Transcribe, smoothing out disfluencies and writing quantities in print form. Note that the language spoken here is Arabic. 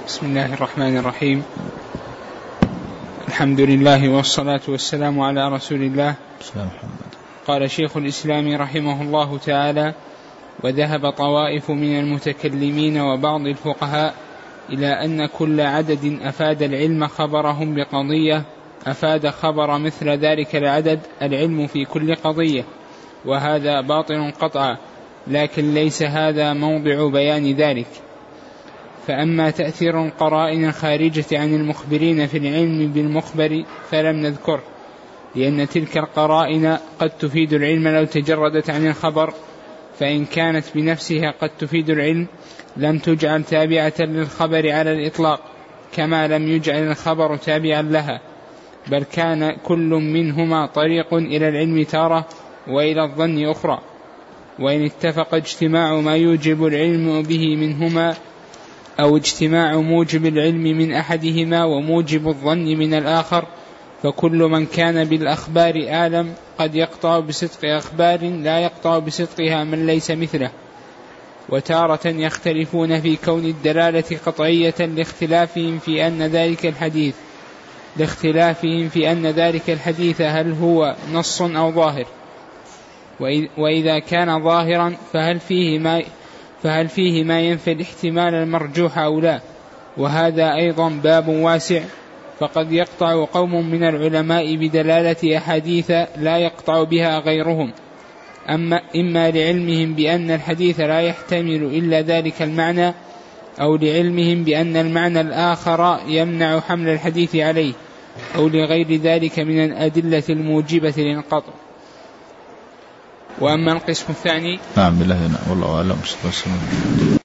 بسم الله الرحمن الرحيم. الحمد لله والصلاة والسلام على رسول الله. قال شيخ الإسلام رحمه الله تعالى: وذهب طوائف من المتكلمين وبعض الفقهاء إلى أن كل عدد أفاد العلم خبرهم بقضية أفاد خبر مثل ذلك العدد العلم في كل قضية، وهذا باطل قطعا، لكن ليس هذا موضع بيان ذلك. فأما تأثير القرائن الخارجة عن المخبرين في العلم بالمخبر فلم نذكره، لأن تلك القرائن قد تفيد العلم لو تجردت عن الخبر، فإن كانت بنفسها قد تفيد العلم لم تجعل تابعة للخبر على الإطلاق، كما لم يجعل الخبر تابعا لها، بل كان كل منهما طريق إلى العلم تارة وإلى الظن أخرى. وإن اتفق اجتماع ما يوجب العلم به منهما أو اجتماع موجب العلم من أحدهما وموجب الظن من الآخر، فكل من كان بالأخبار آلم قد يقطع بصدق أخبار لا يقطع بصدقها من ليس مثله. وتارة يختلفون في كون الدلالة قطعية لاختلافهم في أن ذلك الحديث هل هو نص أو ظاهر، وإذا كان ظاهرا فهل فيه ما ينفي الاحتمال المرجوح أو لا، وهذا أيضا باب واسع. فقد يقطع قوم من العلماء بدلالة أحاديث لا يقطع بها غيرهم، إما لعلمهم بأن الحديث لا يحتمل إلا ذلك المعنى، أو لعلمهم بأن المعنى الآخر يمنع حمل الحديث عليه، أو لغير ذلك من الأدلة الموجبة للقطع. وأما القسم الثاني نعم بالله والله أعلم.